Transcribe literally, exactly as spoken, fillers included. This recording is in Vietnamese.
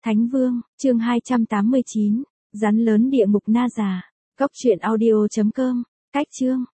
Thánh Vương, chương hai trăm tám mươi chín, rắn lớn địa ngục Na Già. Cốc truyện audio chấm com, cách chương.